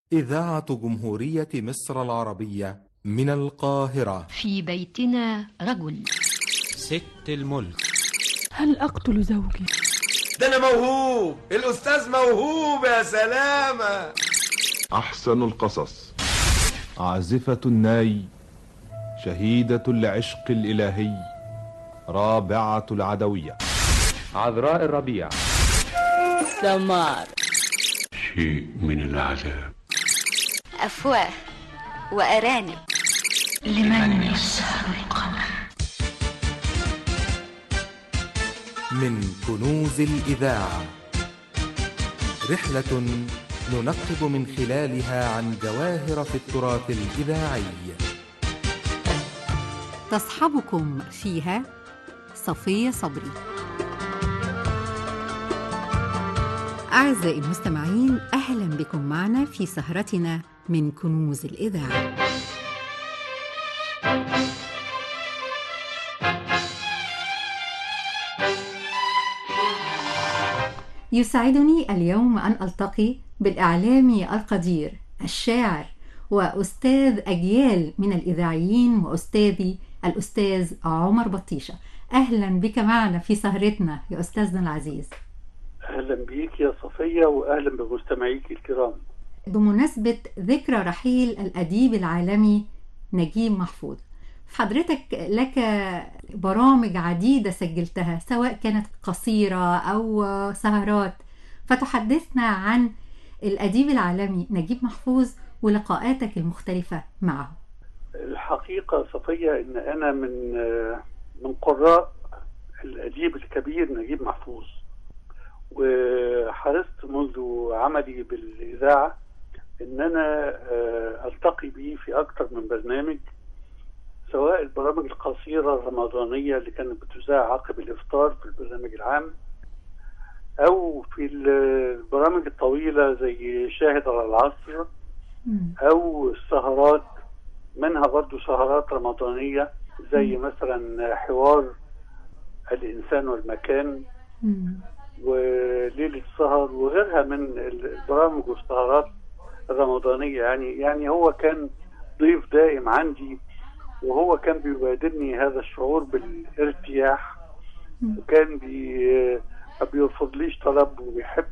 إذاعة جمهورية مصر العربية من القاهرة. في بيتنا رجل. ست الملك. هل أقتل زوجي؟ ده أنا موهوب، الأستاذ موهوب يا سلامة. أحسن القصص. عازفة الناي، شهيدة العشق الإلهي، رابعة العدوية، عذراء الربيع، سمار، شيء من العذاب، أفواه وأرانب، لمن يسهر القمر. من كنوز الإذاعة، رحلة ننقب من خلالها عن جواهر في التراث الإذاعي. تصحبكم فيها صفية صبري. أعزائي المستمعين، أهلا بكم معنا في سهرتنا من كنوز الإذاعة. يسعدني اليوم أن ألتقي بالإعلامي القدير، الشاعر وأستاذ أجيال من الإذاعيين وأستاذي الأستاذ عمر بطيشة. أهلا بك معنا في سهرتنا يا أستاذنا العزيز. أهلا بيك يا صفية، وأهلا بمستمعيك الكرام. بمناسبة ذكرى رحيل الأديب العالمي نجيب محفوظ، حضرتك لك برامج عديدة سجلتها سواء كانت قصيرة أو سهرات، فتحدثنا عن الأديب العالمي نجيب محفوظ ولقاءاتك المختلفة معه. الحقيقة صفية إن أنا من قراء الأديب الكبير نجيب محفوظ، وحرصت منذ عملي بالإذاعة إن أنا ألتقي به في أكثر من برنامج، سواء البرامج القصيرة الرمضانية اللي كانت بتذاع عقب الإفطار في البرنامج العام، أو في البرامج الطويلة زي شاهد على العصر، أو السهرات، منها برضو سهرات رمضانية زي مثلا حوار الإنسان والمكان وليلة السهر وغيرها من البرامج والسهرات الرمضانية. يعني هو كان ضيف دائم عندي، وهو كان بيبادرني هذا الشعور بالارتياح، وكان ما بيرفضليش طلب، وبيحب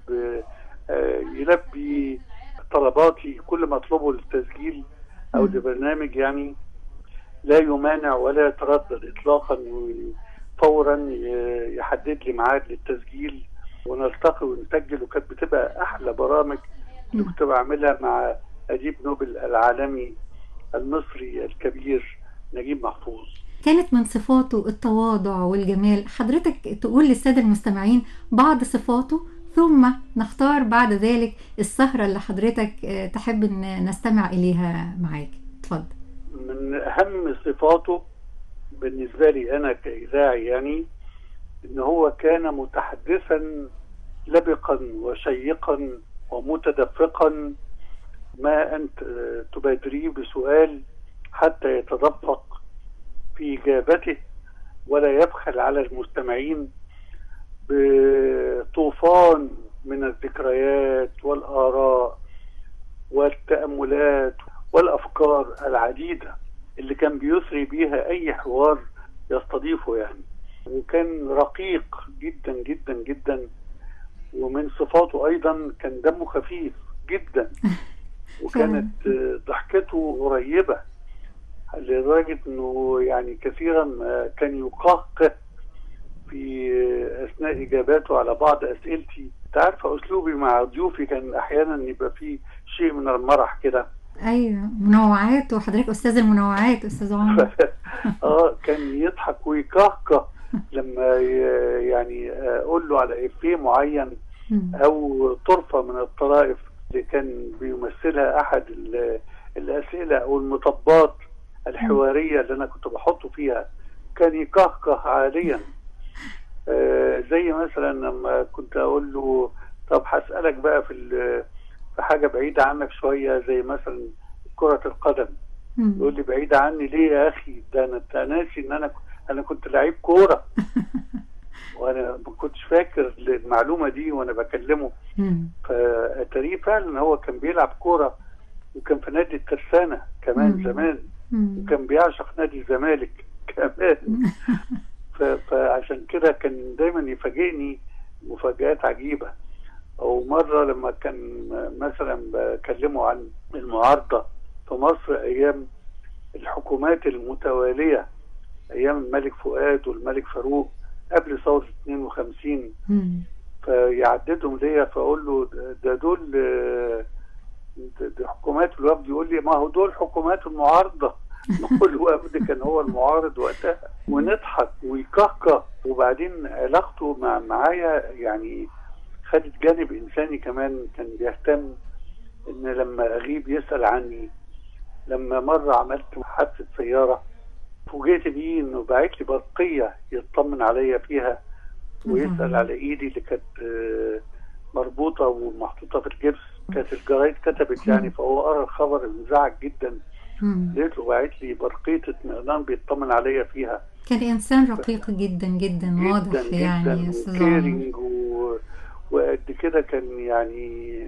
يلبي طلباتي كل ما اطلبه للتسجيل او لبرنامج، يعني لا يمانع ولا يتردد اطلاقا، فورا يحدد لي ميعاد للتسجيل ونلتقي ونسجل. وكانت بتبقى احلى برامج اللي كنت بعملها مع اديب نوبل العالمي المصري الكبير نجيب محفوظ. كانت من صفاته التواضع والجمال. حضرتك تقول للسادة المستمعين بعض صفاته، ثم نختار بعد ذلك السهرة اللي حضرتك تحب ان نستمع اليها معاك. اتفضل. من اهم صفاته بالنسبة لي انا كإذاعي يعني ان هو كان متحدثا لبقا وشيقا ومتدفقا، ما انت تبادريه بسؤال حتى يتدفق في إجابته، ولا يبخل على المستمعين بطوفان من الذكريات والآراء والتأملات والأفكار العديدة اللي كان بيثري بيها أي حوار يستضيفه يعني. وكان رقيق جدا جدا جدا، ومن صفاته أيضا كان دمه خفيف جدا، وكانت ضحكته قريبة لدرجة انه يعني كثيرا كان يقهقه في اثناء اجاباته على بعض اسئلتي. تعرف اسلوبي مع ضيوفي كان احيانا يبقى فيه شيء من المرح كده. ايوه، منوعات، وحضرتك استاذ المنوعات استاذ عمر. كان يضحك ويقهقه لما يعني اقول له على افيه معين او طرفة من الطرائف اللي كان بيمثلها احد الاسئلة او المطبات الحوارية اللي أنا كنت بحطه فيها، كان يقهقه عاليا. زي مثلا لما كنت أقول له طب هسألك بقى في حاجة بعيدة عنك شوية، زي مثلا كرة القدم. يقول لي بعيدة عني ليه يا أخي؟ ده أنا ناسي إن أنا كنت لعيب كورة. وأنا ما كنتش فاكر المعلومة دي وأنا بكلمه. فأتاريه فعلا هو كان بيلعب كورة وكان في نادي الترسانة كمان زمان، وكان بيعشق نادي الزمالك كمان. فعشان كده كان دايما يفاجئني مفاجآت عجيبة. أو مرة لما كان مثلا بكلمه عن المعارضة في مصر أيام الحكومات المتوالية، أيام الملك فؤاد والملك فاروق قبل ثورة 52، فيعددهم ليا فأقول له ده حكومات الوفد. يقول لي ما هو دول حكومات المعارضة. نقول الوفد كان هو المعارض وقتها، ونضحك ويكهكه. وبعدين علاقته معايا يعني خدت جانب إنساني كمان، كان بيهتم إن لما أغيب يسأل عني. لما مرة عملت حادثة سيارة فوجئت بيه إنه باعت لي برقية يطمن عليا فيها ويسأل على إيدي اللي كانت مربوطة ومحطوطة في الجبس. كانت الجرايد كتبت يعني، فهو قرأ الخبر انزعج جدا. لقيت له باعت لي برقية اطمئنان بيطمن عليا فيها. كان إنسان رقيق جدا جدا، واضح يعني وكيرنج وقد كده كان يعني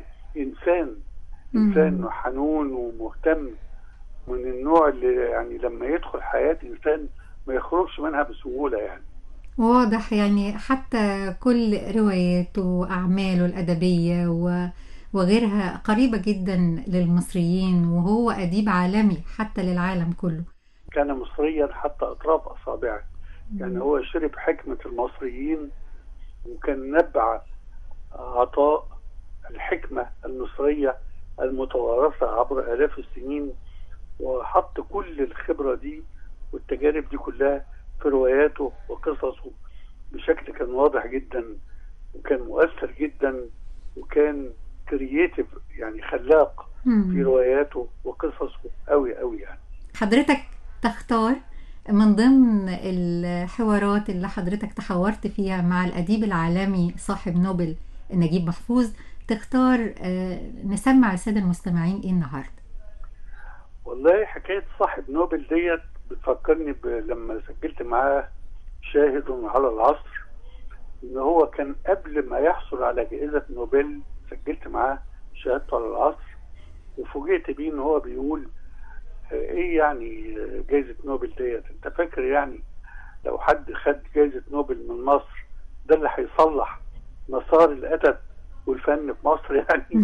إنسان حنون ومهتم، من النوع اللي يعني لما يدخل حياة إنسان ما يخرجش منها بسهولة يعني. واضح يعني حتى كل رواياته وأعماله الأدبية وغيرها قريبة جدا للمصريين، وهو أديب عالمي حتى للعالم كله. كان مصريا حتى أطراف أصابعه، يعني هو شرب حكمة المصريين، وكان نبع عطاء الحكمة المصرية المتوارثة عبر آلاف السنين، وحط كل الخبرة دي والتجارب دي كلها في رواياته وقصصه بشكل كان واضح جدا، وكان مؤثر جدا، وكان كرييتيف يعني خلاق في رواياته وقصصه قوي يعني. حضرتك تختار من ضمن الحوارات اللي حضرتك تحاورت فيها مع الأديب العالمي صاحب نوبل نجيب محفوظ، تختار نسمع السادة المستمعين ايه النهارده؟ والله حكاية صاحب نوبل ديت بتفكرني لما سجلت معاه شاهد على العصر، ان هو كان قبل ما يحصل على جائزة نوبل سجلت معاه شهادته على العصر، وفوجئت بيه ان هو بيقول ايه يعني جائزة نوبل ديت؟ انت فاكر يعني لو حد خد جائزة نوبل من مصر ده اللي هيصلح مسار الادب والفن في مصر يعني؟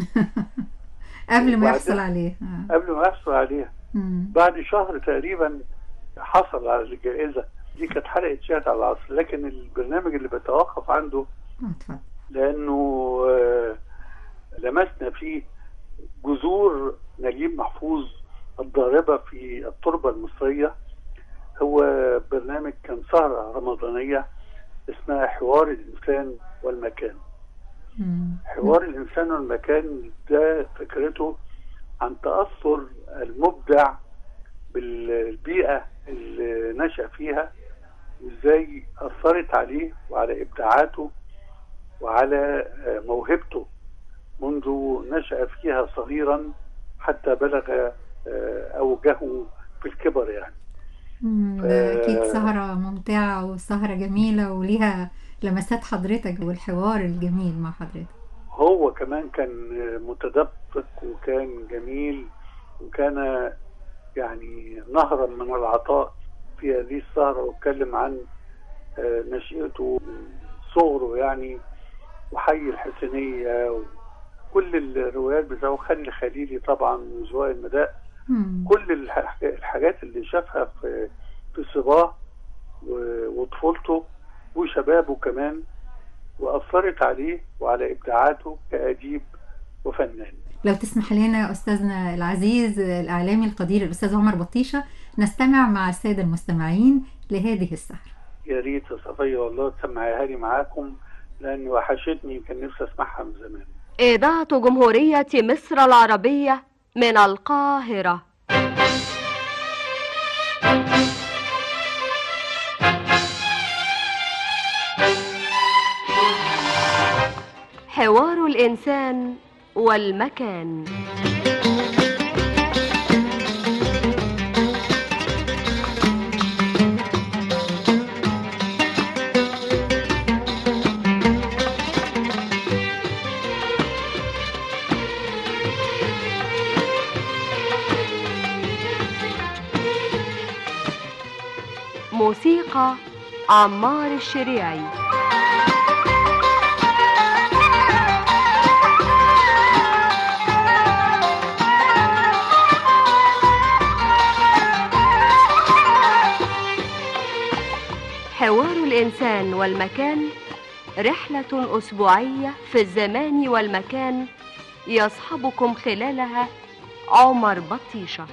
قبل ما يحصل عليه بعد شهر تقريبا حصل على الجائزة دي. كانت حلقة شاهد على العصر، لكن البرنامج اللي بتوقف عنده لأنه لمسنا فيه جذور نجيب محفوظ الضاربة في التربة المصرية. هو برنامج كان سهرة رمضانية اسمها حوار الإنسان والمكان. حوار الإنسان والمكان ده فكرته عن تأثر المبدع بالبيئة اللي نشأ فيها، وإزاي أثرت عليه وعلى إبداعاته وعلى موهبته منذ نشأ فيها صغيرا حتى بلغ أوجه في الكبر يعني. أكيد سهرة ممتعة وسهرة جميلة وليها لمسات حضرتك والحوار الجميل مع حضرتك. هو كمان كان متدفق وكان جميل، وكان يعني نهرا من العطاء في هذه السهرة، واتكلم عن نشأته صغره يعني، وحي الحسينية وكل الروايات بتاعه، خلي خليلي طبعا وزواء المداء، كل الحاجات اللي شافها في صباه وطفولته وشبابه كمان، وأثرت عليه وعلى إبداعاته كأديب وفنان. لو تسمح لنا أستاذنا العزيز الإعلامي القدير الأستاذ عمر بطيشة نستمع مع السادة المستمعين لهذه السهرة. يا ريت يا صفية والله تسمعيها لي معاكم، لأن وحشتني كان نفسي أسمعها من زمان. إذاعة جمهورية مصر العربية من القاهرة. حوار الإنسان والمكان. موسيقى عمار الشريعي. حوار الإنسان والمكان، رحلة أسبوعية في الزمان والمكان يصحبكم خلالها عمر بطيشة.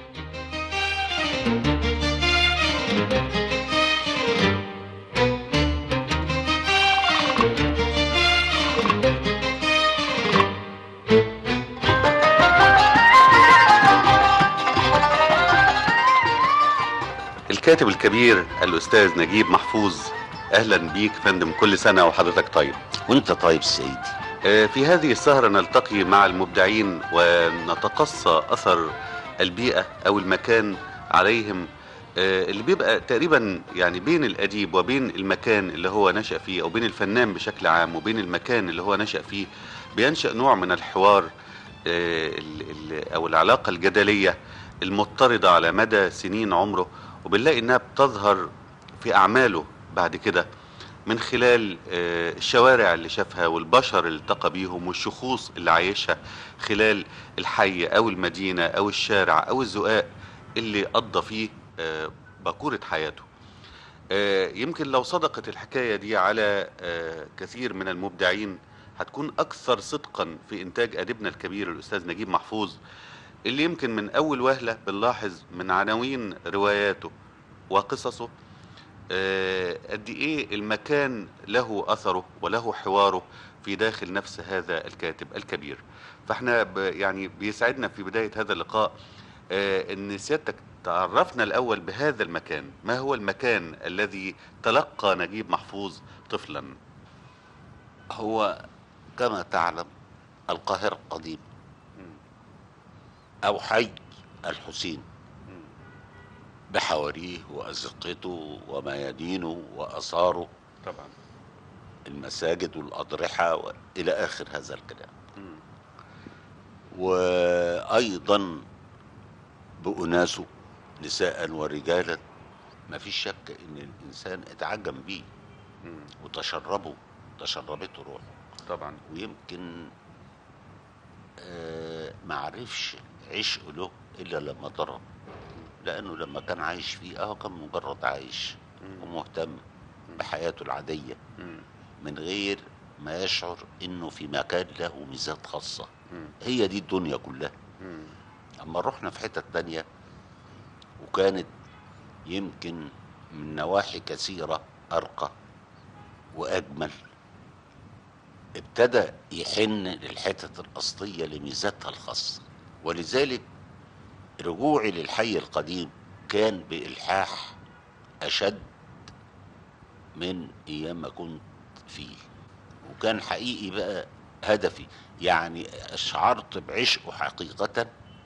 الكاتب الكبير الأستاذ نجيب محفوظ، أهلا بيك فندم، كل سنة وحضرتك طيب. وانت طيب سيدي. في هذه السهرة نلتقي مع المبدعين ونتقصى أثر البيئة أو المكان عليهم، اللي بيبقى تقريبا يعني بين الأديب وبين المكان اللي هو نشأ فيه، أو بين الفنان بشكل عام وبين المكان اللي هو نشأ فيه، بينشأ نوع من الحوار أو العلاقة الجدلية المضطردة على مدى سنين عمره، وبنلاقي انها بتظهر في اعماله بعد كده من خلال الشوارع اللي شافها والبشر اللي التقى بيهم والشخوص اللي عايشها خلال الحي او المدينة او الشارع او الزقاق اللي قضى فيه باكورة حياته. يمكن لو صدقت الحكاية دي على كثير من المبدعين هتكون اكثر صدقا في انتاج اديبنا الكبير الاستاذ نجيب محفوظ، اللي يمكن من أول وهلة بنلاحظ من عناوين رواياته وقصصه قد إيه المكان له أثره وله حواره في داخل نفس هذا الكاتب الكبير. فاحنا يعني بيسعدنا في بداية هذا اللقاء أن سيادتك تعرفنا الأول بهذا المكان. ما هو المكان الذي تلقى نجيب محفوظ طفلا؟ هو كما تعلم القاهرة القديم أو حي الحسين بحواريه وأزقته وميادينه وأثاره، طبعا المساجد والأضرحة إلى آخر هذا الكلام. وأيضا بأناسه نساء ورجالا، ما فيش شك إن الإنسان اتعجم بيه تشربته روحه طبعا. ويمكن معرفش عشق له إلا لما ضرب، لأنه لما كان عايش فيه كان مجرد عايش ومهتم بحياته العادية من غير ما يشعر إنه في مكان له ميزات خاصة. هي دي الدنيا كلها. أما رحنا في حتة تانية وكانت يمكن من نواحي كثيرة أرقى وأجمل، ابتدى يحن للحتة الأصلية لميزاتها الخاصة. ولذلك رجوعي للحي القديم كان بإلحاح أشد من أيام ما كنت فيه، وكان حقيقي بقى هدفي، يعني أشعرت بعشقه حقيقة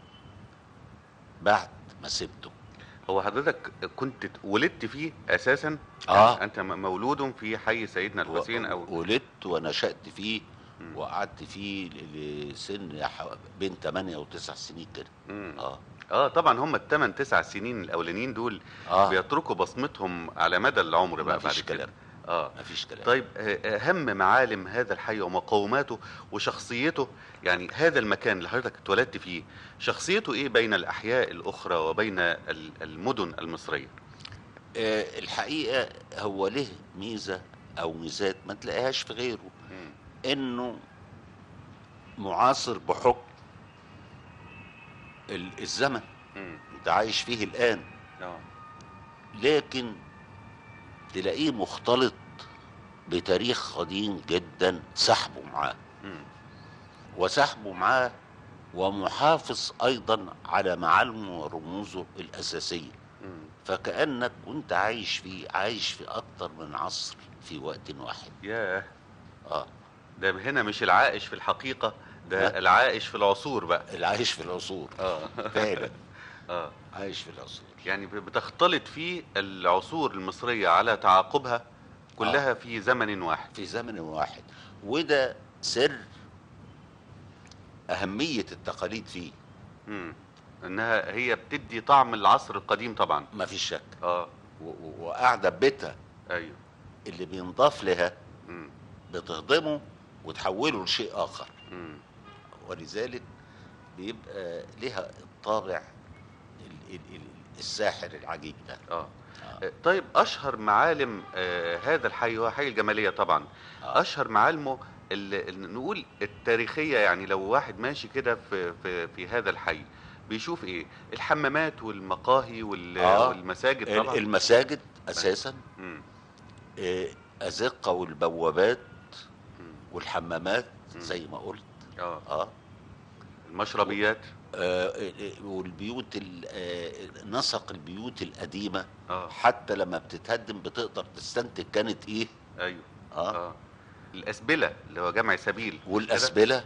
بعد ما سبته. هو حضرتك كنت ولدت فيه أساسا؟ أنت مولود في حي سيدنا الحسين؟ أو ولدت ونشأت فيه وقعدت فيه لسن بين 8 و9 سنين كده. طبعا هم ال8 9 سنين الاولانيين دول بيتركوا بصمتهم على مدى العمر بقى بعد كده. مفيش كلام. طيب اهم معالم هذا الحي ومقوماته وشخصيته، يعني هذا المكان اللي حضرتك اتولدت فيه شخصيته ايه بين الاحياء الاخرى وبين المدن المصرية؟ الحقيقة هو له ميزة او ميزات ما تلاقيهاش في غيره، انه معاصر بحكم الزمن. انت عايش فيه الان، لكن تلاقيه مختلط بتاريخ قديم جدا سحبه معاه وسحبه معاه، ومحافظ ايضا على معالمه ورموزه الاساسية. فكأنك كنت عايش في اكتر من عصر في وقت واحد. ياه. ده هنا مش العائش في الحقيقة، ده العائش في العصور بقى. العايش في العصور. فعلا. عايش في العصور، يعني بتختلط فيه العصور المصرية على تعاقبها كلها في زمن واحد. وده سر أهمية التقاليد فيه. انها هي بتدي طعم العصر القديم طبعا. ما فيش شك. وقاعده ببيتها. ايوه. اللي بينضاف لها بتهضمه وتحوله لشيء اخر. ولذلك بيبقى لها الطابع الساحر العجيب ده. طيب اشهر معالم هذا الحي هو حي الجماليه طبعا. اشهر معالمه اللي نقول التاريخيه، يعني لو واحد ماشي كده في هذا الحي بيشوف ايه؟ الحمامات والمقاهي والمساجد طبعا. المساجد اساسا، ازقه والبوابات والحمامات زي ما قلت. المشربيات والبيوت، نسق البيوت القديمه. حتى لما بتتهدم بتقدر تستنتج كانت ايه. ايوه. الاسبله اللي هو جمع سبيل. والاسبله.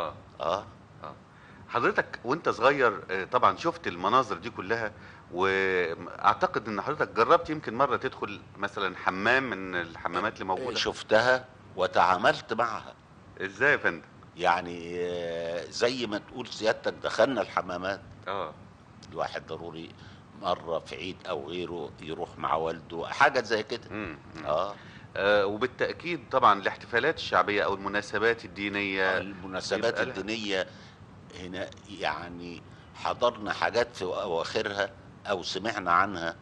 حضرتك وانت صغير طبعا شفت المناظر دي كلها، واعتقد ان حضرتك جربت يمكن مره تدخل مثلا حمام من الحمامات اللي موجوده. شفتها وتعاملت معها. ازاي يا فندم؟ يعني زي ما تقول سيادتك دخلنا الحمامات. الواحد ضروري مره في عيد او غيره يروح مع والده، حاجه زي كده. وبالتاكيد طبعا الاحتفالات الشعبيه او المناسبات الدينيه. المناسبات الدينيه هنا يعني حضرنا حاجات في اواخرها او سمعنا عنها.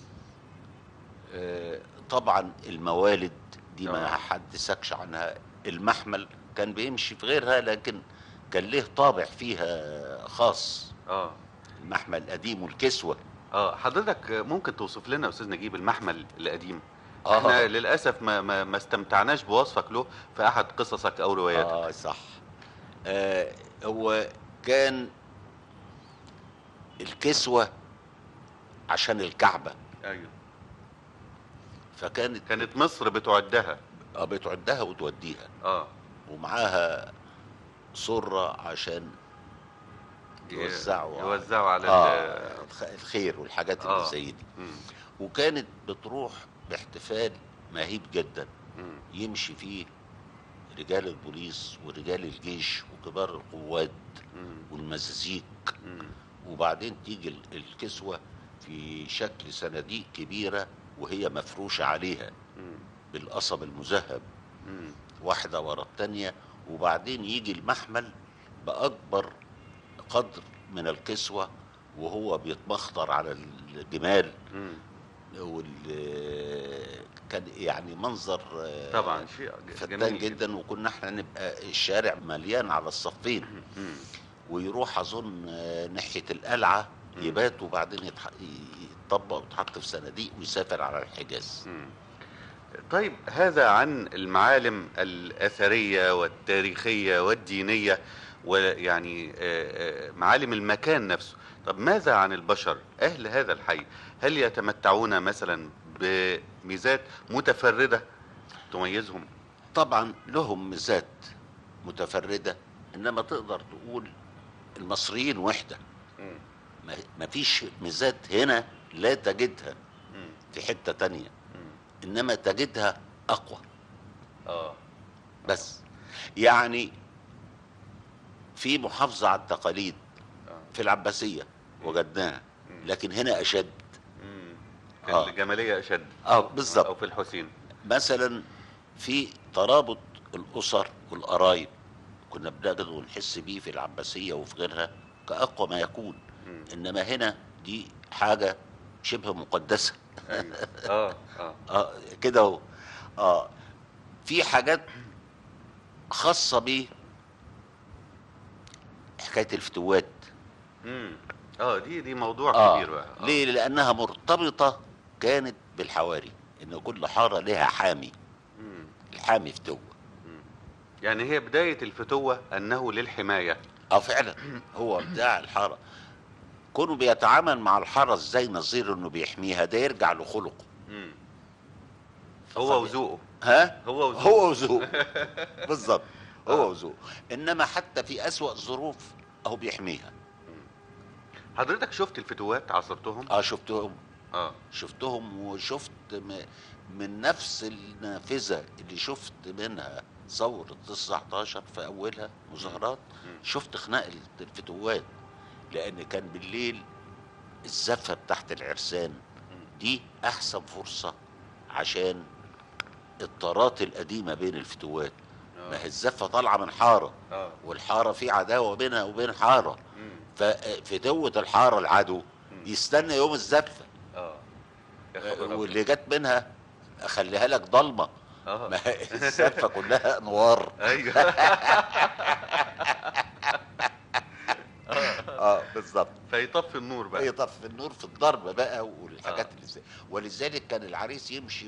طبعا الموالد دي ما حد سكش عنها. المحمل كان بيمشي في غيرها، لكن كان له طابع فيها خاص. المحمل القديم والكسوه. حضرتك ممكن توصف لنا يا استاذ نجيب المحمل القديم؟ احنا للاسف ما استمتعناش بوصفك له في احد قصصك او رواياتك. صح. هو كان الكسوه عشان الكعبه. ايوه. كانت مصر بتعدها. بتعدها وتوديها. ومعاها سره عشان يوزعوا على الخير والحاجات اللي زي دي. وكانت بتروح باحتفال مهيب جدا يمشي فيه رجال البوليس ورجال الجيش وكبار القوات والمزازيك. وبعدين تيجي الكسوة في شكل صناديق كبيرة وهي مفروشة عليها بالقصب المذهب، واحدة ورا التانية. وبعدين يجي المحمل بأكبر قدر من الكسوة وهو بيتمخضر على الجمال. كان يعني منظر طبعا شيء فتان جدا. وكنا احنا نبقى الشارع مليان على الصفين. ويروح اظن ناحيه القلعه يبات، وبعدين يتطبق ويتحط في صناديق ويسافر على الحجاز. طيب هذا عن المعالم الاثريه والتاريخيه والدينيه، ويعني معالم المكان نفسه. طب ماذا عن البشر اهل هذا الحي؟ هل يتمتعون مثلا بميزات متفردة تميزهم؟ طبعا لهم ميزات متفردة، انما تقدر تقول المصريين وحدة. ما فيش ميزات هنا لا تجدها في حتة تانية، انما تجدها اقوى. بس يعني في محافظة على التقاليد في العباسية وجدناها، لكن هنا اشد. الجمالية اشد. بالظبط. او في الحسين مثلا في ترابط الاسر والقرايب كنا بنقدر ونحس بيه في العباسية وفي غيرها كأقوى ما يكون. انما هنا دي حاجة شبه مقدسة. كده اهو. في حاجات خاصة بيه، حكاية الفتوات. دي موضوع كبير بقى. ليه؟ لأنها مرتبطة كانت بالحواري، إن كل حارة لها حامي. الحامي فتوة. يعني هي بداية الفتوة أنه للحماية. فعلا هو بتاع الحارة. كونه بيتعامل مع الحارة ازاي نظير إنه بيحميها، ده يرجع لخلقه. هو وذوقه. هو وذوقه. بالظبط. هو وذوقه. إنما حتى في أسوأ ظروف أهو بيحميها. حضرتك شفت الفتوات؟ عاصرتهم؟ شفتهم. شفتهم، وشفت من نفس النافذة اللي شفت منها ثورة 19 في أولها مظاهرات. شفت خناق الفتوات، لأن كان بالليل الزفة بتاعت العرسان دي احسن فرصة عشان الطارات القديمة بين الفتوات. ما هي الزفة طالعة من حارة، والحارة في عداوة بينها وبين حارة، ففتوة الحارة العدو يستنى يوم الزفة، واللي جت منها اخليها لك ضلمة. ما الزفة كلها انوار. ايوه. بالظبط. فيطفي النور بقى، يطفي النور في الضرب بقى والحاجات اللي زي. ولذلك كان العريس يمشي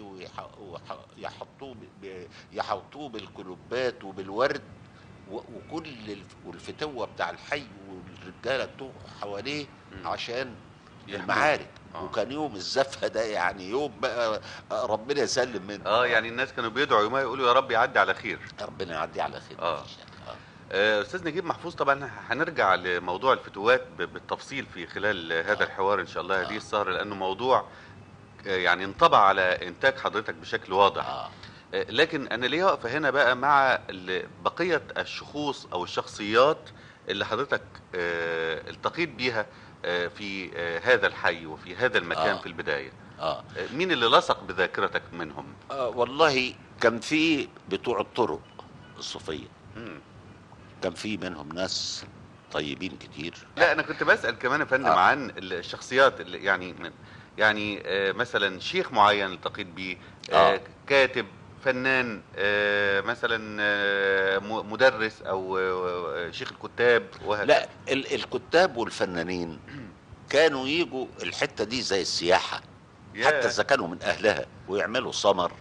يحوطوه بالكلوبات وبالورد وكل والفتوه بتاع الحي والرجاله بتوع حواليه عشان المعارك. وكان يوم الزفه ده يعني يوم بقى ربنا يسلم منه. يعني الناس كانوا بيدعوا يوم يقولوا يا رب يعدي على خير. ربنا يعدي على خير. استاذ نجيب محفوظ، طبعا هنرجع لموضوع الفتوات بالتفصيل في خلال هذا الحوار ان شاء الله هذه السهره، لانه موضوع يعني انطبع على انتاج حضرتك بشكل واضح. لكن انا ليه واقفه هنا بقى مع بقيه الشخوص او الشخصيات اللي حضرتك التقيت بيها في هذا الحي وفي هذا المكان في البدايه. مين اللي لصق بذاكرتك منهم؟ والله كان في بتوع الطرق الصوفيه، كان في منهم ناس طيبين كتير. لا انا كنت بسأل كمان يا فندم عن الشخصيات اللي يعني مثلا شيخ معين التقيت بيه، كاتب، فنان، مثلا مدرس او شيخ الكتاب وهكذا. لا الكتاب والفنانين كانوا يجوا الحتة دي زي السياحة، حتى اذا كانوا من اهلها، ويعملوا سمر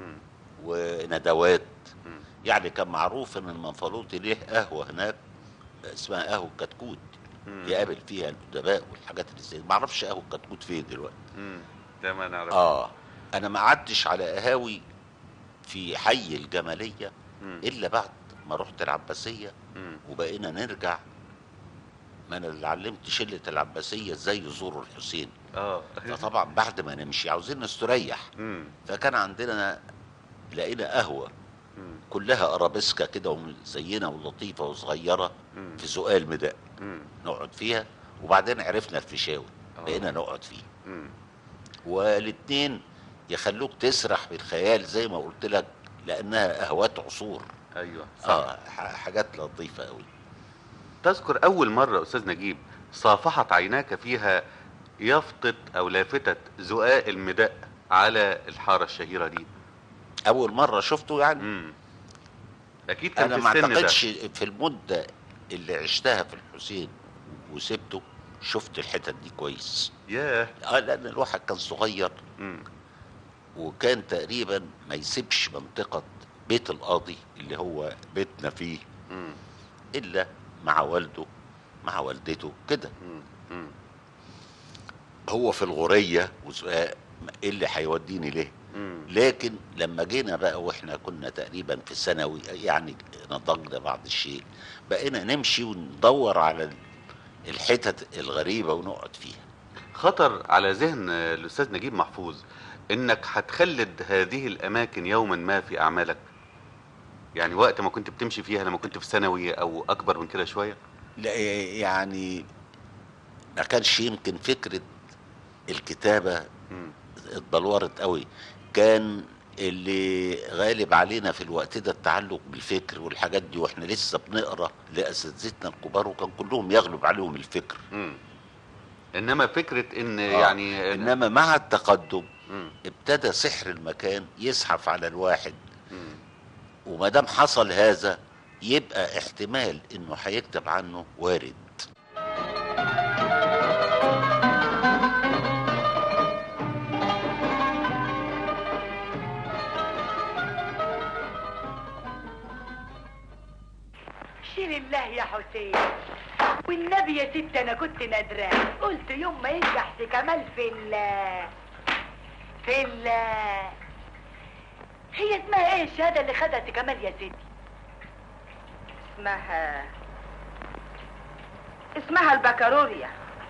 وندوات. يعني كان معروف ان المنفلوطي ليه قهوه هناك اسمها قهوه كتكوت، يقابل فيها الادباء والحاجات اللي زي. ما اعرفش قهوه كتكوت فين دلوقتي. ده ما نعرف. انا ما قعدتش على قهاوي في حي الجماليه الا بعد ما رحت العباسيه وبقينا نرجع. ما انا اللي علمت شله العباسيه ازاي يزوروا الحسين. فطبعا بعد ما نمشي عاوزين نستريح، فكان عندنا لقينا قهوه كلها ارابيسكا كده وزينه ولطيفه وصغيره في زقال مدق، نقعد فيها. وبعدين عرفنا الفيشاوي بقينا نقعد فيه. والاتنين يخلوك تسرح بالخيال زي ما قلت لك، لانها قهوات عصور. ايوه صح. حاجات لطيفه قوي. تذكر اول مره استاذ نجيب صافحت عيناك فيها يافطه او لافته زقاق المدق على الحاره الشهيره دي؟ اول مره شفته يعني؟ اكيد كان انا في السن ده. ما اعتقدش في المده اللي عشتها في الحسين وسبته شفت الحتت دي كويس. لان الواحد كان صغير وكان تقريبا ما يسيبش منطقه بيت القاضي اللي هو بيتنا فيه الا مع والده مع والدته كده. هو في الغوريه ايه اللي هيوديني ليه؟ لكن لما جينا بقى واحنا كنا تقريبا في ثانوي، يعني نضجنا بعض الشيء، بقينا نمشي وندور على الحتت الغريبه ونقعد فيها. خطر على ذهن الاستاذ نجيب محفوظ انك هتخلد هذه الاماكن يوما ما في اعمالك؟ يعني وقت ما كنت بتمشي فيها لما كنت في ثانوي او اكبر من كده شويه؟ لا يعني ما كانش يمكن فكره الكتابه اتبلورت قوي. كان اللي غالب علينا في الوقت ده التعلق بالفكر والحاجات دي، واحنا لسه بنقرا لاساتذتنا الكبار وكان كلهم يغلب عليهم الفكر. انما فكره ان يعني انما مع التقدم ابتدى سحر المكان يزحف على الواحد. وما دام حصل هذا يبقى احتمال انه هيكتب عنه وارد. شيل الله يا حسين والنبي يا ست، انا كنت نادراه قلت يوم ما ينجح في كمال في هي اسمها ايه الشهاده اللي خدها كمال يا ستي؟ اسمها البكالوريا.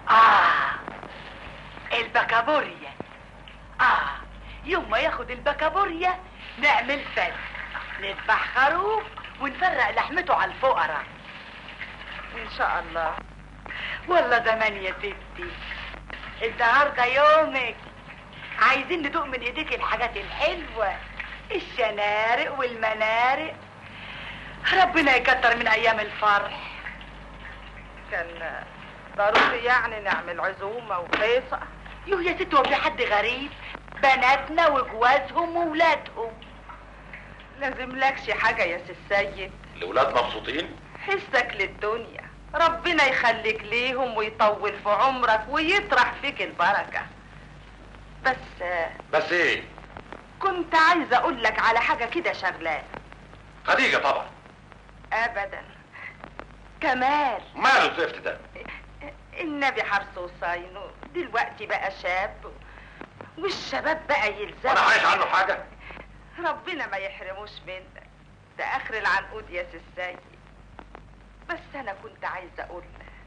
البكابوريا. يوم ما ياخد البكابوريا نعمل فن، نذبح خروف ونفرق لحمته على الفقراء ان شاء الله. والله زمان يا ستي، النهارده يومك عايزين ندوق من ايديك الحاجات الحلوة، الشنارق والمنارق. ربنا يكتر من ايام الفرح. كان ضروري يعني نعمل عزومة وهيصة. يوه يا ست، هو في حد غريب؟ بناتنا وجوازهم وولادهم. لازم لكش حاجة يا سي السيد. الولاد مبسوطين؟ حسك للدنيا، ربنا يخليك ليهم ويطول في عمرك ويطرح فيك البركة. بس ايه؟ كنت عايزة اقول لك على حاجة كده شغلان. خديجة طبعا. ابدا. كمال. ماله الزفت ده؟ النبي حرصه وصاينه دلوقتي بقى شاب، والشباب بقى يلزم. وانا عايش عنه حاجة؟ ربنا ما يحرموش منك، ده اخر العنقود يا سي السيد. بس انا كنت عايزه اقول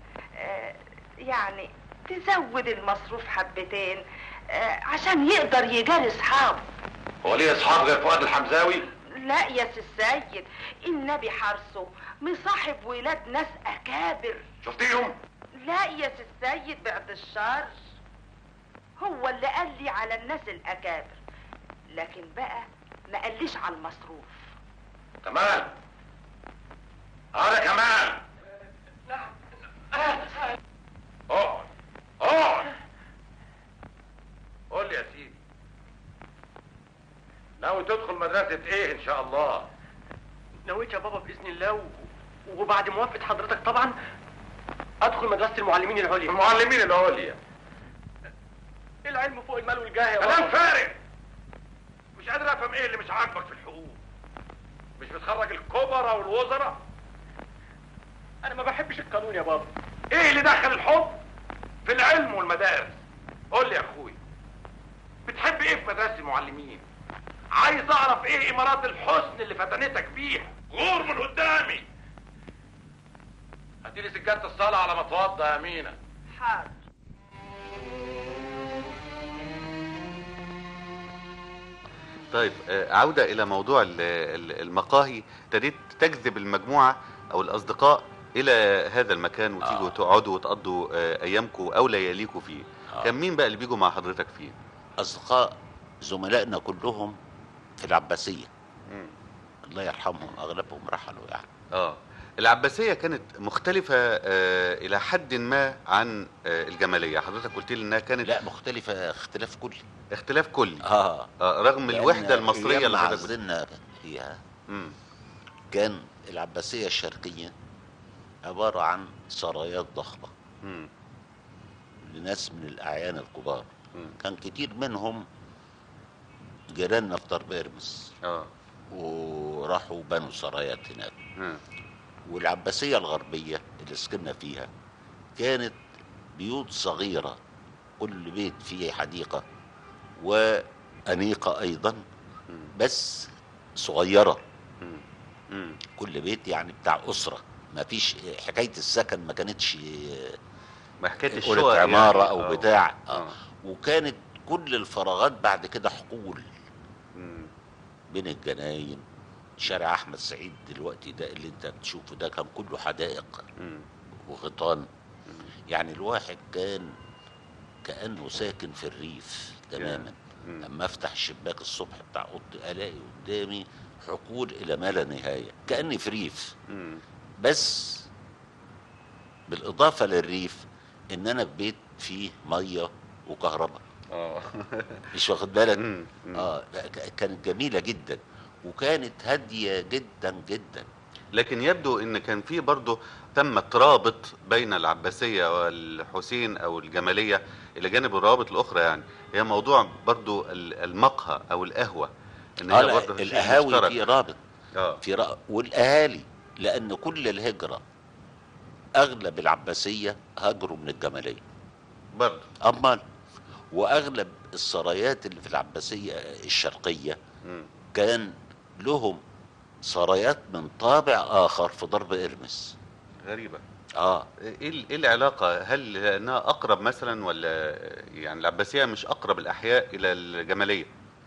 يعني تزود المصروف حبتين عشان يقدر يجاري اصحابه. هو ليه اصحاب غير فؤاد الحمزاوي؟ لا يا سي السيد، النبي حرصه مصاحب ولاد ناس اكابر. شفتيهم؟ لا يا سي السيد، بعد الشر. هو اللي قال لي على الناس الاكابر، لكن بقى ما قاليش على المصروف. كمال، انا كمال. اقعد اقعد. قول لي يا سيدي، ناوي تدخل مدرسة ايه ان شاء الله؟ نويت يا بابا باذن الله وبعد موافقة حضرتك طبعا ادخل مدرسة المعلمين العليا. المعلمين العليا؟ العلم فوق المال والجاه يا بابا. كلام فارغ. مش قادر افهم ايه اللي مش عاجبك في الحقوق. مش بتخرج الكبراء والوزراء؟ انا ما بحبش القانون يا بابا. ايه اللي دخل الحب في العلم والمدارس؟ قول لي يا اخوي، بتحب ايه في مدرسة المعلمين؟ عايز اعرف ايه امارات الحسن اللي فتنتك بيها. غور من قدامي. هاتيلي سجادة الصلاة على ما اتوضى يا مينا. حاضر. طيب، عودة إلى موضوع المقاهي. ابتديت تجذب المجموعة أو الأصدقاء إلى هذا المكان وتيجوا تقعدوا وتقضوا أيامكم أو لياليكم فيه. كان مين بقى اللي بيجوا مع حضرتك فيه؟ أصدقاء زملائنا كلهم في العباسية. الله يرحمهم، أغلبهم رحلوا يعني. العباسية كانت مختلفة إلى حد ما عن الجمالية. حضرتك قلت لي إنها كانت لا، مختلفة اختلاف كلي. اختلاف كلي. رغم الوحدة المصرية اللي حضرتك عزلنا فيها. كان العباسية الشرقية عبارة عن سرايات ضخمة لناس من الأعيان الكبار. كان كتير منهم جيراننا في درب إرمس، وراحوا بنوا سرايات هناك. والعباسية الغربية اللي سكننا فيها كانت بيوت صغيرة، كل بيت فيه حديقة وأنيقة أيضا، بس صغيرة. كل بيت يعني بتاع أسرة، ما فيش حكاية السكن، ما كانتش حكاية الشقق عمارة يعني أو بتاع. وكانت كل الفراغات بعد كده حقول بين الجناين. شارع احمد سعيد دلوقتي ده اللي انت بتشوفه ده كان كله حدائق وغيطان. يعني الواحد كان كأنه ساكن في الريف تماما. لما افتح الشباك الصبح بتاع اوضتي الاقي قدامي حقول الى ما لا نهايه، كأني في ريف. بس بالاضافه للريف ان انا في بيت فيه ميه وكهرباء. مش واخد بالك؟ كانت جميله جدا وكانت هاديه جدا جدا. لكن يبدو ان كان في برضه تم ترابط بين العباسيه والحسين او الجماليه الى جانب الروابط الاخرى. يعني هي موضوع برضه المقهى او القهوه، ان هي برضه القهاوي في رابط. والاهالي، لان كل الهجره اغلب العباسيه هاجروا من الجماليه برضه. امال واغلب السرايات اللي في العباسيه الشرقيه كان لهم سرايات من طابع اخر في درب إرمس. غريبه. ايه العلاقه؟ هل انها اقرب مثلا، ولا يعني العباسيه مش اقرب الاحياء الى الجماليه؟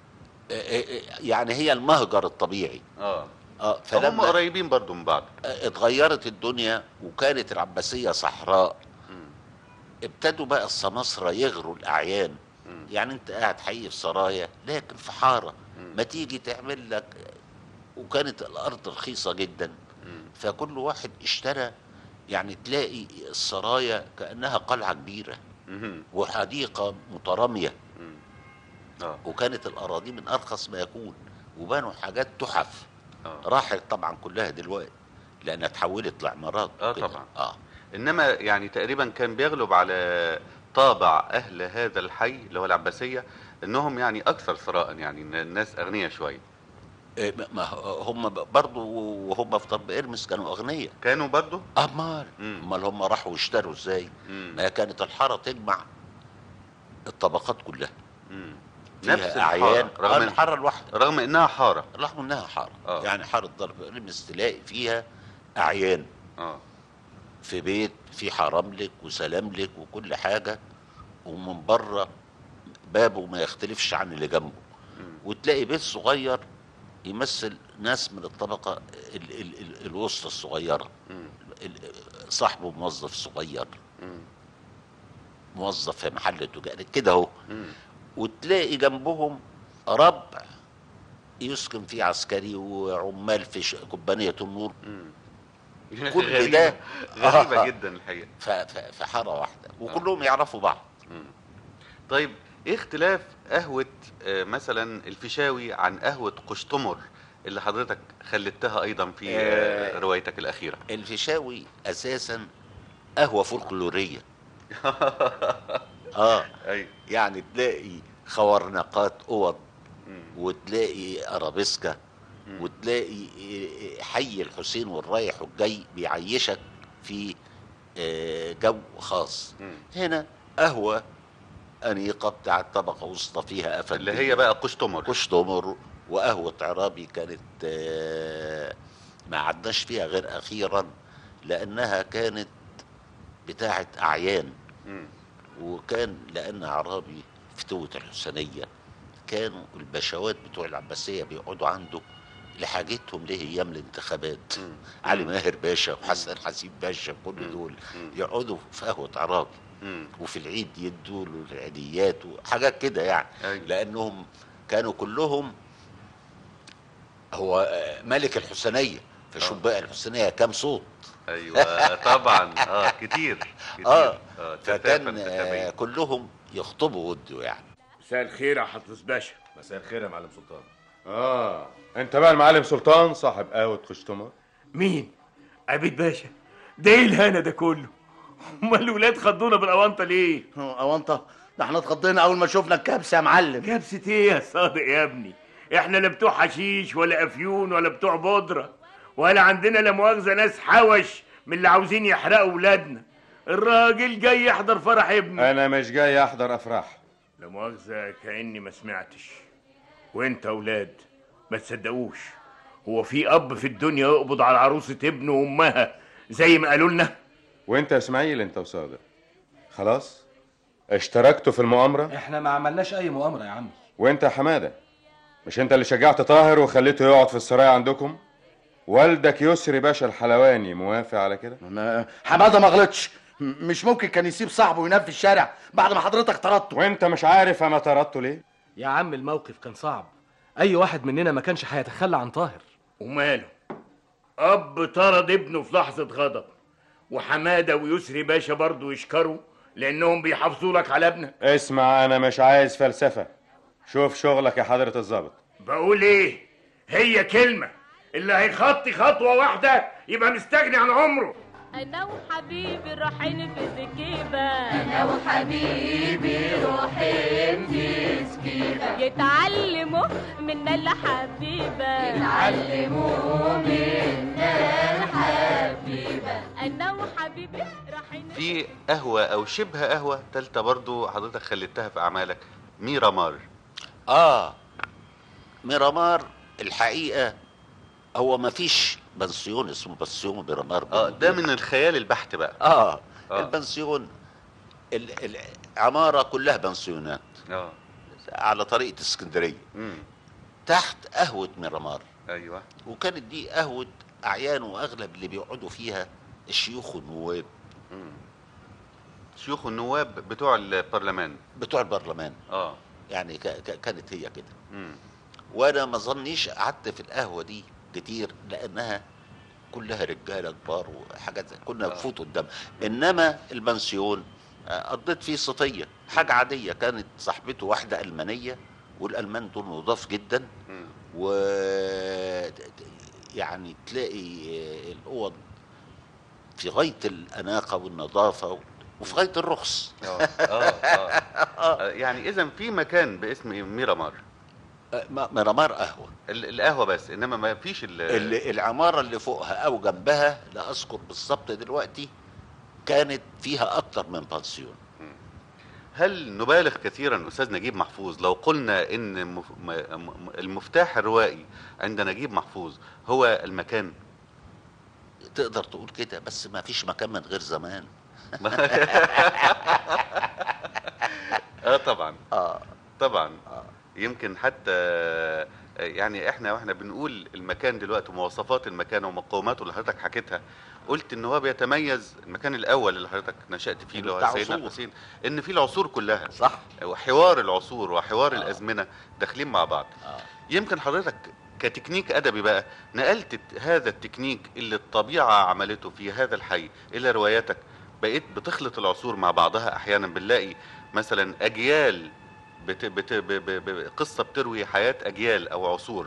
يعني هي المهجر الطبيعي. فهم قريبين برضو من بعض. اتغيرت الدنيا وكانت العباسيه صحراء. ابتدوا بقى السماسرة يغروا الأعيان يعني انت قاعد حقيقي في سرايا لكن في حاره، ما تيجي تعمل لك، وكانت الارض رخيصه جدا، فكل واحد اشترى، يعني تلاقي السرايا كانها قلعه كبيره وحديقه متراميه، وكانت الاراضي من ارخص ما يكون، وبنوا حاجات تحف راحت طبعا كلها دلوقتي لانها اتحولت لعمارات طبعا. انما يعني تقريبا كان بيغلب على طابع اهل هذا الحي اللي هو العباسيه انهم يعني اكثر ثراء، يعني الناس اغنياء شويه. ما هم برضو وهم في طرب ارمس كانوا اغنياء، كانوا برضو. امال هم راحوا يشتروا ازاي؟ ما كانت الحاره تجمع الطبقات كلها، نفس اعيان رغم الحاره الواحده، رغم انها حاره، يعني حاره ضرب ارمس تلاقي فيها اعيان في بيت في حرملك وسلاملك وكل حاجه، ومن بره بابه ما يختلفش عن اللي جنبه، وتلاقي بيت صغير يمثل ناس من الطبقه الوسطى الصغيره، صاحبه موظف صغير، موظف في محل تجاري كده اهو، وتلاقي جنبهم ربع يسكن فيه عسكري وعمال في كوبانيه النور. كل ده غريبه جدا الحقيقه في حاره واحده، وكلهم يعرفوا بعض. طيب ايه اختلاف قهوه مثلا الفيشاوي عن قهوه قشطمر اللي حضرتك خلدتها ايضا في روايتك الاخيره؟ الفيشاوي اساسا قهوه فولكلوريه. يعني تلاقي خوارنقات اوض، وتلاقي ارابيسكا، وتلاقي حي الحسين والرايح والجاي بيعيشك في جو خاص. هنا قهوه انيقه بتاعت طبقه وسطى فيها افنديه اللي هي بقى قشطمر، وقهوه عرابي كانت ما عدناش فيها غير اخيرا لانها كانت بتاعت اعيان، وكان لان عرابي فتوة الحسينيه كانوا البشوات بتوع العباسيه بيقعدوا عنده لحاجتهم ليه ايام الانتخابات. علي ماهر باشا وحسن حسيب باشا كل دول يقعدوا في قهوه عرابي، وفي العيد يدوا له العيديات وحاجات كده يعني. لانهم كانوا كلهم، هو ملك الحسينيه، فشوف بقى الحسينيه كام صوت. ايوه طبعا كتير فكان كلهم يخطبوا وده يعني. مساء الخير يا حافظ باشا. مساء الخير يا معلم سلطان. انت بقى المعلم سلطان صاحب قهوه قشطمر؟ مين؟ عبيد باشا. ده ايه الهنا ده كله؟ امال الولاد خضونا بالاونطه ليه؟ اونطه؟ ده احنا اتخضينا اول ما شفنا الكبسه يا معلم. كبسه ايه يا صادق يا ابني؟ احنا لا بتوع حشيش ولا افيون ولا بتوع بودره، ولا عندنا لا مؤاخذه ناس حوش من اللي عاوزين يحرقوا ولادنا. الراجل جاي يحضر فرح ابنه. انا مش جاي احضر افراح. لا مؤاخذه كاني ما سمعتش. وانت اولاد ما تصدقوش، هو في اب في الدنيا يقبض على عروسه ابنه وامها زي ما قالوا لنا؟ وانت يا اسماعيل انت وصادق خلاص اشتركتوا في المؤامره؟ احنا ما عملناش اي مؤامره يا عمي. وانت يا حماده مش انت اللي شجعت طاهر وخليته يقعد في السرايا عندكم؟ والدك يسري باشا الحلواني موافق على كده؟ حماده ما غلطش، مش ممكن كان يسيب صاحبه ينام في الشارع بعد ما حضرتك طردته. وانت مش عارف انا طردته ليه؟ يا عم الموقف كان صعب، اي واحد مننا ما كانش هيتخلى عن طاهر. وماله؟ اب طرد ابنه في لحظه غضب، وحماده ويسري باشا برضه يشكروا لانهم بيحافظوا لك على ابنك. اسمع انا مش عايز فلسفه، شوف شغلك يا حضره الضابط. بقول ايه؟ هي كلمه، اللي هيخطي خطوه واحده يبقى مستغني عن عمره. انا وحبيبي رايحين في سكيبه، انا وحبيبي رايحين في سكيبه، يتعلموا منا الحبيبه، يتعلموا منا الحبيبه. انا وحبيبي رايحين في قهوه او شبه قهوه ثالثه برضو حضرتك خليتها في اعمالك، ميرامار. ميرامار الحقيقه هو ما فيش بنسيون اسمه بنسيون ميرامار. ده من الخيال البحت بقى. البنسيون العماره كلها بنسيونات على طريقه اسكندريه تحت قهوه ميرامار. ايوه. وكانت دي قهوه اعيان، واغلب اللي بيقعدوا فيها الشيوخ والنواب. شيوخ النواب بتوع البرلمان. بتوع البرلمان يعني كانت هي كده. وانا ما ظنيش قعدت في القهوه دي كتير لانها كلها رجاله كبار وحاجات زي كنا بنفوت قدام. انما المنسيون قضيت فيه صيفيه حاجه عاديه. كانت صاحبته واحده المانيه والالمان دول نضاف جدا، و يعني تلاقي الاوض في غايه الاناقه والنظافه وفي غايه الرخص. يعني اذا في مكان باسم ميرامار. ميرامار قهوه، القهوه بس، انما ما فيش العماره اللي فوقها او جنبها لا اذكر بالظبط دلوقتي كانت فيها اكتر من بانسيون. هل نبالغ كثيرا استاذ نجيب محفوظ لو قلنا ان المفتاح الروائي عند نجيب محفوظ هو المكان؟ تقدر تقول كده، بس ما فيش مكان من غير زمان. طبعا طبعا. يمكن حتى يعني احنا واحنا بنقول المكان دلوقتي ومواصفات المكان ومقوماته اللي حضرتك حكيتها، قلت ان هو بيتميز المكان الاول اللي حضرتك نشأت فيه اللي هو سيدنا الحسين، ان في العصور كلها صح، وحوار العصور وحوار الازمنه داخلين مع بعض. يمكن حضرتك كتكنيك ادبي بقى نقلت هذا التكنيك اللي الطبيعه عملته في هذا الحي الى رواياتك، بقيت بتخلط العصور مع بعضها. احيانا بنلاقي مثلا اجيال قصه بتروي حياه اجيال او عصور.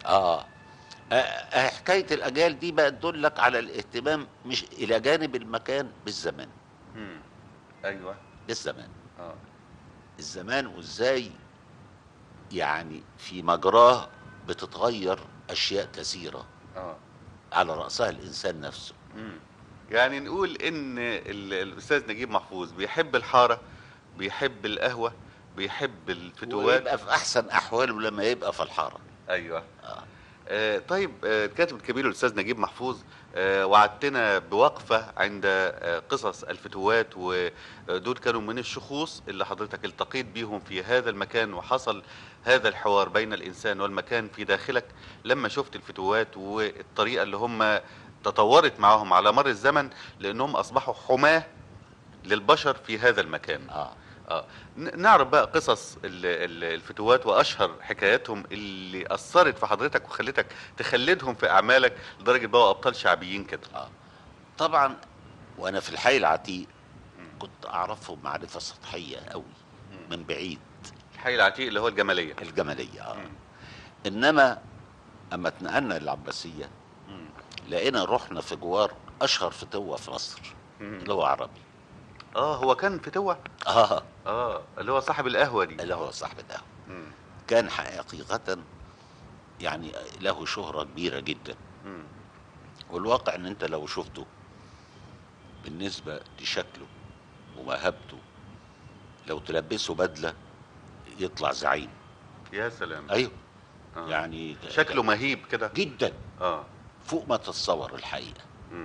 حكايه الاجيال دي بقى تدلك على الاهتمام مش الى جانب المكان بالزمان. ايوه بالزمان. الزمان وازاي يعني في مجراه بتتغير اشياء كثيره على راسها الانسان نفسه. يعني نقول ان الاستاذ نجيب محفوظ بيحب الحاره، بيحب القهوه، بيحب الفتوات، ويبقى في احسن احواله لما يبقى في الحاره. ايوه. طيب الكاتب الكبير الاستاذ نجيب محفوظ وعدتنا بوقفه عند قصص الفتوات، ودول كانوا من الشخوص اللي حضرتك التقيت بيهم في هذا المكان، وحصل هذا الحوار بين الانسان والمكان في داخلك لما شفت الفتوات والطريقه اللي هم تطورت معهم على مر الزمن لانهم اصبحوا حماه للبشر في هذا المكان. نعرف بقى قصص الفتوات واشهر حكاياتهم اللي اثرت في حضرتك وخلتك تخلدهم في اعمالك لدرجه بقوا ابطال شعبيين كده. طبعا وانا في الحي العتيق كنت اعرفهم معرفه سطحيه قوي من بعيد. الحي العتيق اللي هو الجماليه. انما اما اتنقلنا للعباسيه لقينا رحنا في جوار اشهر فتوه في مصر اللي هو عربي. هو كان فتوه؟ اللي هو صاحب القهوه دي. اللي هو صاحب القهوه. كان حقيقه يعني له شهره كبيره جدا. والواقع ان انت لو شفته بالنسبه لشكله ومهابته لو تلبسه بدله يطلع زعيم. يا سلام. ايوه. يعني شكله مهيب كده جدا. فوق ما تتصور الحقيقه.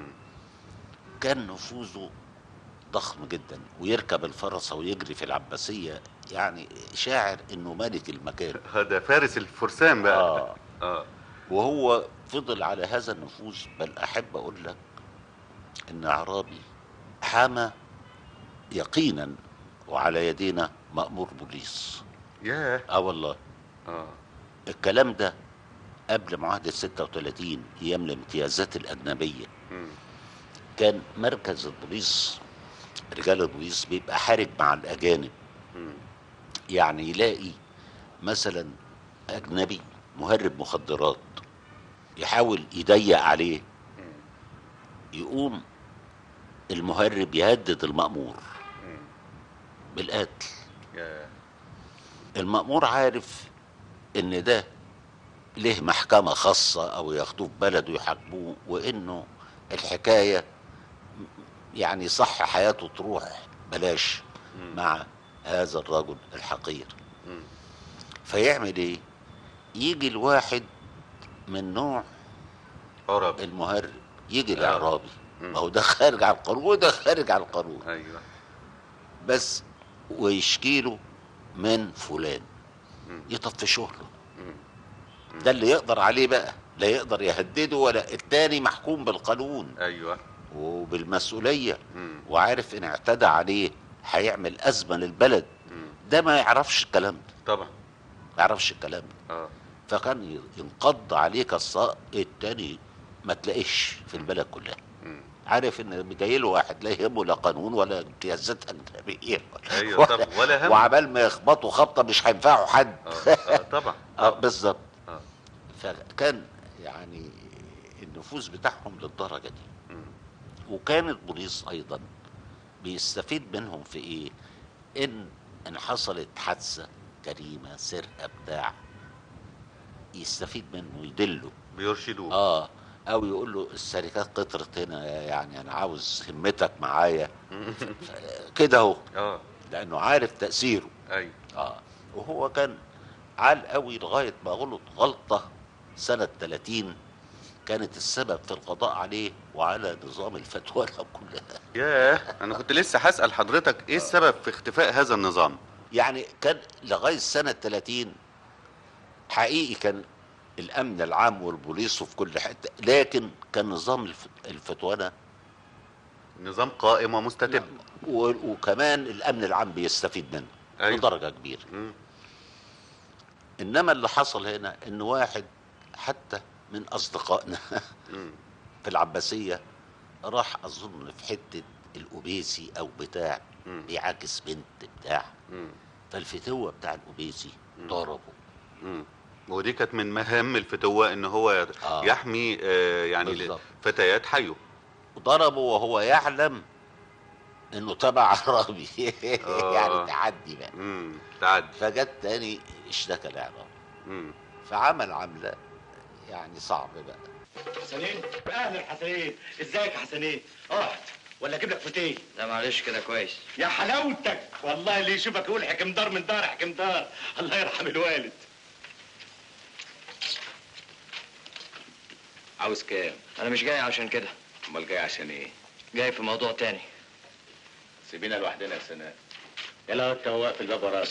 كان نفوذه ضخم جدا، ويركب الفرس ويجري في العباسيه، يعني شاعر انه ملك المكان. هذا فارس الفرسان بقى. وهو فضل على هذا النفوذ. بل احب اقول لك ان عرابي حمى يقينا وعلى يدينا مأمور بوليس. ياه. والله. الكلام ده قبل معاهدة 36 ايام الامتيازات الاجنبيه. كان مركز البوليس رجال البوليس بيبقى حارب مع الاجانب. يعني يلاقي مثلا اجنبي مهرب مخدرات يحاول يضيق عليه، يقوم المهرب يهدد المأمور بالقتل. المأمور عارف ان ده له محكمة خاصة او ياخدوه في بلده يحاكموه، وانه الحكاية يعني صح حياته تروح بلاش مع هذا الرجل الحقير. فيعمل ايه؟ يجي الواحد من نوع عربي المهرب يجي الاعرابي، ما هو ده خارج على القانون وده خارج على القانون. ايوه. بس ويشكيله من فلان يطفشه له. ده اللي يقدر عليه بقى، لا يقدر يهدده ولا التاني محكوم بالقانون. ايوه. وبالمسؤوليه. وعارف ان اعتدى عليه هيعمل ازمه للبلد. ده ما يعرفش الكلام ده طبعا، ما يعرفش الكلام ده. فكان ينقض عليك الصاء التاني ما تلاقيش في البلد كلها. عارف ان جاي له واحد لا يهمه لا قانون ولا امتيازات اجنبيه ايوه طبعا، ولا هم، وعبال ما يخبطوا خبطه مش هينفعوا حد. طبعا بالظبط. فكان يعني النفوذ بتاعهم للدرجه دي. وكان البوليس ايضا بيستفيد منهم في ايه؟ ان حصلت حادثه، جريمه، سرقه، بتاع، يستفيد منه، يدله، بيرشدوه. او يقول له الشركات كترت هنا، يعني انا عاوز همتك معايا كده اهو. لانه عارف تاثيره. ايوه. وهو كان عال قوي لغايه ما غلط غلطه سنه 30 كانت السبب في القضاء عليه وعلى نظام الفتوى كلها. ياه، انا كنت لسه هسأل حضرتك ايه السبب في اختفاء هذا النظام؟ يعني كان لغايه سنه 30 حقيقي كان الامن العام والبوليس في كل حته، لكن كان نظام الفتوانه نظام قائم ومستتب، وكمان الامن العام بيستفيد منه. أيوة. بدرجه كبيره. انما اللي حصل هنا ان واحد حتى من اصدقائنا في العباسيه راح اظن في حته الأوبيسي او بتاع بيعاكس بنت بتاع، فالفتوه بتاع الأوبيسي ضربه. ودي كانت من مهام الفتوة ان هو يحمي يعني فتيات حيه. ضربه وهو يعلم انه تبع عربي. يعني تعدي بقى. تعدي. فجت تاني اشتكى العراق، فعمل عملة يعني صعب بقى. حسنين، اهلا حسنين، ازيك يا حسنين؟ اقعد ولا اجيب لك فتيه؟ لا معلش كده كويس. يا حلاوتك، والله اللي يشوفك يقول حكمدار من دار حكمدار. الله يرحم الوالد. عاوز كام؟ انا مش جاي عشان كده. امال جاي عشان ايه؟ جاي في موضوع تاني. سيبينا لوحدنا يا سناء. يلا انت واقف الباب وراك.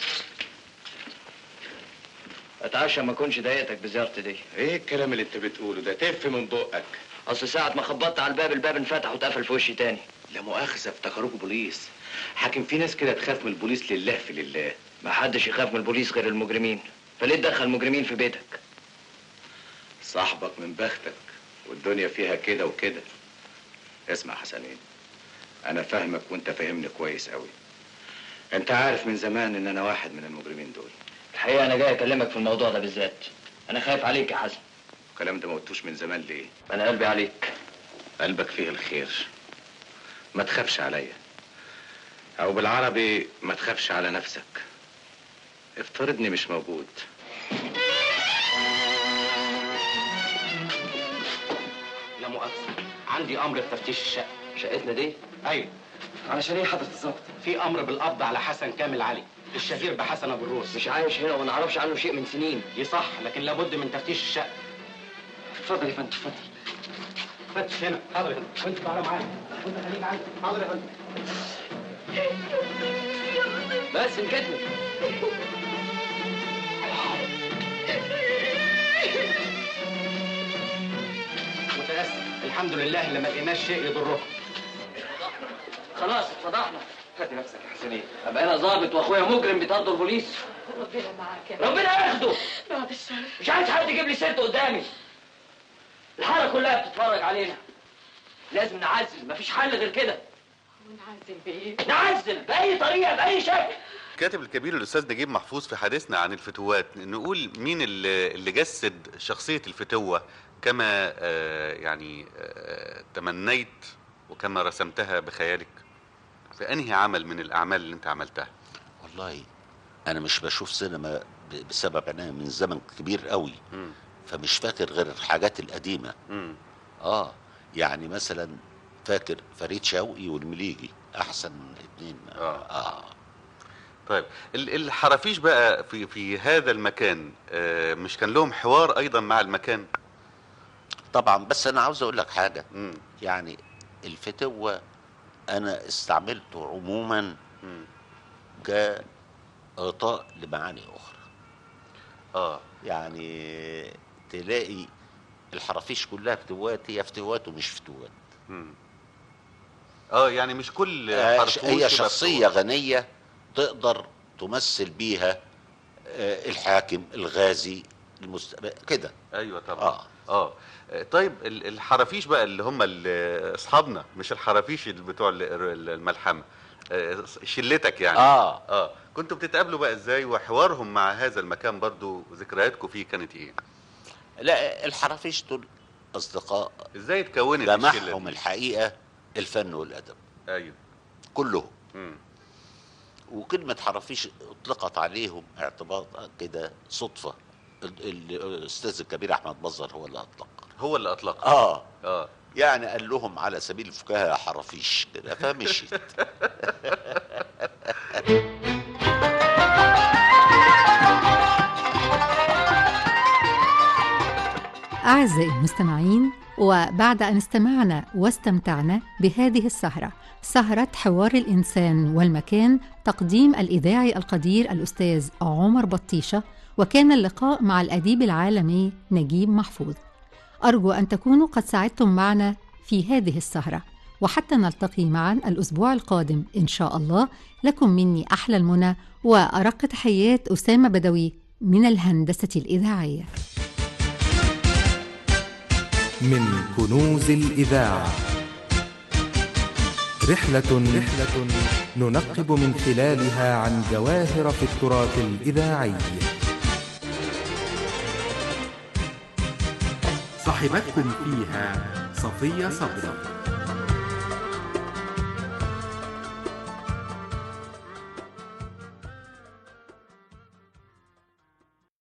اتعشى ما اكونش ضايقتك بزيارتي دي. ايه الكلام اللي انت بتقوله ده؟ تف من بقك. اصل ساعة ما خبطت على الباب انفتح واتقفل في وشي تاني. لا مؤاخذة، افتكروك بوليس. حاكم في ناس كده تخاف من البوليس لله في لله. ما حدش يخاف من البوليس غير المجرمين. فليه تدخل مجرمين في بيتك؟ صاحبك من بختك، والدنيا فيها كده وكده. اسمع حسنين، انا فاهمك وانت فاهمني كويس قوي. انت عارف من زمان ان انا واحد من المجرمين دول. الحقيقة انا جاي اكلمك في الموضوع ده بالذات. انا خايف عليك يا حسن. الكلام ده ما قلتوش من زمان ليه؟ انا قلبي عليك. قلبك فيه الخير. ما تخافش عليا، او بالعربي ما تخافش على نفسك. افترضني مش موجود. لا مؤاخذة، عندي أمر بتفتيش الشقة. شقتنا دي؟ أيوه. علشان إيه حضرة الظابط؟ في أمر بالقبض على حسن كامل علي، الشهير بحسن أبو الروس. مش عايش هنا وما نعرفش عنه شيء من سنين. دي صح، لكن لابد من تفتيش الشقة. اتفضل يا فندم، اتفضل. فتش هنا. حاضر يا فندم. وأنت تعالى معايا. وأنت خليك عندي. حاضر يا فندم. بس انكتمت. متأسف، الحمد لله اللي ما لقيناش شيء يضركم. خلاص اتفضحنا. هدي نفسك يا حسنين. ابقى انا ظابط واخويا مجرم بيطاردوا البوليس. ربنا معاك يا ربنا ياخده. بعد الشر. مش عايز حد يجيب لي سيرته قدامي. الحاره كلها بتتفرج علينا. لازم نعزل، مفيش حل غير كده. ونعزل بايه؟ نعزل باي طريقه باي شكل. الكاتب الكبير الاستاذ نجيب محفوظ في حديثنا عن الفتوات نقول مين اللي جسد شخصيه الفتوه كما يعني تمنيت وكما رسمتها بخيالك في انهي عمل من الاعمال اللي انت عملتها؟ والله انا مش بشوف سينما بسبب انا من زمن كبير قوي، فمش فاكر غير الحاجات القديمه. يعني مثلا فاكر فريد شوقي والمليجي، احسن اتنين. طيب الحرافيش بقى في هذا المكان مش كان لهم حوار ايضا مع المكان؟ طبعا، بس انا عاوز اقول لك حاجه. يعني الفتوه انا استعملته عموما كغطاء لمعاني اخرى. يعني تلاقي الحرافيش كلها فتوات، هي فتوات ومش فتوات. يعني مش كل هي شخصيه غنيه تقدر تمثل بيها الحاكم، الغازي، كده. ايوه طبعا. طيب الحرافيش بقى اللي هم اصحابنا، مش الحرافيش اللي بتوع الملحمه، شلتك يعني. كنتوا بتتقابلوا بقى ازاي، وحوارهم مع هذا المكان برضو ذكرياتكم فيه كانت ايه؟ لا، الحرافيش دول اصدقاء. ازاي اتكونت جمعهم الحقيقه الفن والادب. ايوه كلهم. وكلمه حرافيش اطلقت عليهم اعتباط كده صدفه. الاستاذ الكبير احمد مظهر هو اللي اطلق. يعني قال لهم على سبيل الفكاهه يا حرافيش كده، فمشيت. أعزائي المستمعين، وبعد أن استمعنا واستمتعنا بهذه السهرة، سهرة حوار الإنسان والمكان، تقديم الإذاعي القدير الأستاذ عمر بطيشة، وكان اللقاء مع الأديب العالمي نجيب محفوظ. أرجو أن تكونوا قد ساعدتم معنا في هذه السهرة، وحتى نلتقي معا الأسبوع القادم إن شاء الله، لكم مني أحلى المنى وأرق تحيات أسامة بدوي من الهندسة الإذاعية. من كنوز الإذاعة رحلة ننقب من خلالها عن جواهر في التراث الإذاعي. صاحبتكم فيها صفية صبرا.